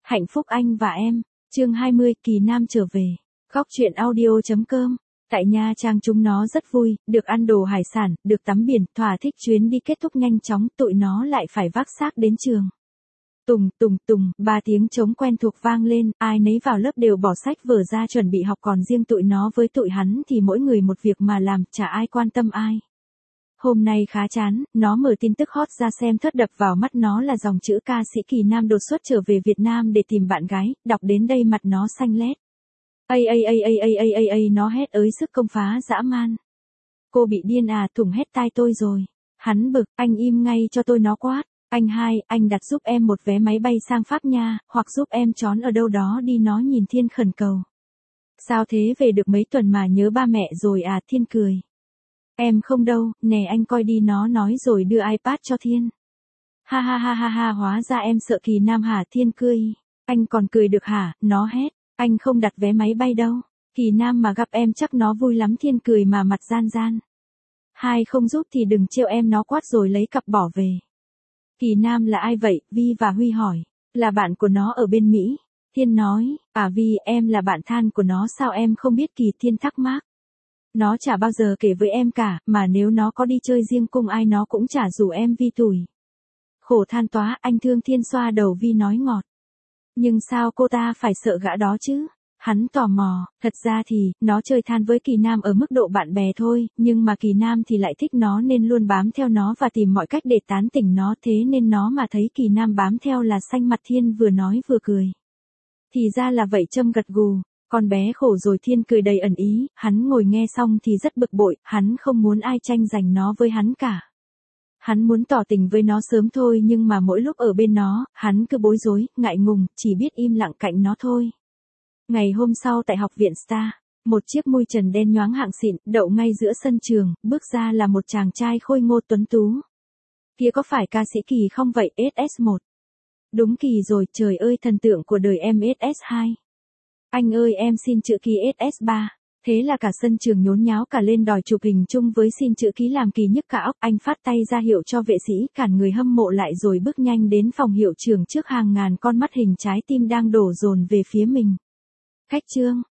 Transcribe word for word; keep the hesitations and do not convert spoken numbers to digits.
Hạnh phúc anh và em, chương hai mươi, Kỳ Nam trở về. Góc truyện audio.com. Tại Nha Trang chúng nó rất vui, được ăn đồ hải sản, được tắm biển, thỏa thích chuyến đi kết thúc nhanh chóng, tụi nó lại phải vác xác đến trường. Tùng, tùng, tùng, ba tiếng trống quen thuộc vang lên, ai nấy vào lớp đều bỏ sách vở ra chuẩn bị học, còn riêng tụi nó với tụi hắn thì mỗi người một việc mà làm, chả ai quan tâm ai. Hôm nay khá chán, nó mở tin tức hot ra xem, thất đập vào mắt nó là dòng chữ ca sĩ Kỳ Nam đột xuất trở về Việt Nam để tìm bạn gái, đọc đến đây mặt nó xanh lét. Ây ây ây ây ây ây ây ây nó hét ới sức công phá dã man. Cô bị điên à, Tùng hét tai tôi rồi. Hắn bực, anh im ngay cho tôi, nó quát. Anh hai, anh đặt giúp em một vé máy bay sang Pháp nha, hoặc giúp em trốn ở đâu đó đi, nó nhìn Thiên khẩn cầu. Sao thế, về được mấy tuần mà nhớ ba mẹ rồi à, Thiên cười. Em không đâu, nè anh coi đi, nó nói rồi đưa iPad cho Thiên. Ha ha ha ha ha, hóa ra em sợ Kỳ Nam hả, Thiên cười. Anh còn cười được hả, nó hét. Anh không đặt vé máy bay đâu. Kỳ Nam mà gặp em chắc nó vui lắm, Thiên cười mà mặt gian gian. Hai không giúp thì đừng trêu em, nó quát rồi lấy cặp bỏ về. Kỳ Nam là ai vậy, Vi và Huy hỏi. Là bạn của nó ở bên Mỹ. Thiên nói, à Vi, em là bạn than của nó sao em không biết, Kỳ Thiên thắc mắc. Nó chả bao giờ kể với em cả, mà nếu nó có đi chơi riêng cùng ai nó cũng chả rủ em, Vi tủi. Khổ than toá, anh thương. Thiên xoa đầu Vi nói ngọt. Nhưng sao cô ta phải sợ gã đó chứ? Hắn tò mò, thật ra thì, nó chơi than với Kỳ Nam ở mức độ bạn bè thôi, nhưng mà Kỳ Nam thì lại thích nó nên luôn bám theo nó và tìm mọi cách để tán tỉnh nó, thế nên nó mà thấy Kỳ Nam bám theo là xanh mặt. Thiên vừa nói vừa cười. Thì ra là vậy, Trâm gật gù. Con bé khổ rồi, Thiên cười đầy ẩn ý, hắn ngồi nghe xong thì rất bực bội, hắn không muốn ai tranh giành nó với hắn cả. Hắn muốn tỏ tình với nó sớm thôi, nhưng mà mỗi lúc ở bên nó, hắn cứ bối rối, ngại ngùng, chỉ biết im lặng cạnh nó thôi. Ngày hôm sau tại học viện Star, một chiếc mui trần đen nhoáng hạng xịn, đậu ngay giữa sân trường, bước ra là một chàng trai khôi ngô tuấn tú. Kia có phải ca sĩ Kỳ không vậy, ét ét một? Đúng Kỳ rồi, trời ơi, thần tượng của đời em, ét ét hai. Anh ơi, em xin chữ ký ét ét ba. Thế là cả sân trường nhốn nháo cả lên đòi chụp hình chung với xin chữ ký, làm Kỳ nhức cả óc. Anh phát tay ra hiệu cho vệ sĩ cản người hâm mộ lại rồi bước nhanh đến phòng hiệu trưởng trước hàng ngàn con mắt hình trái tim đang đổ dồn về phía mình. Khách trương,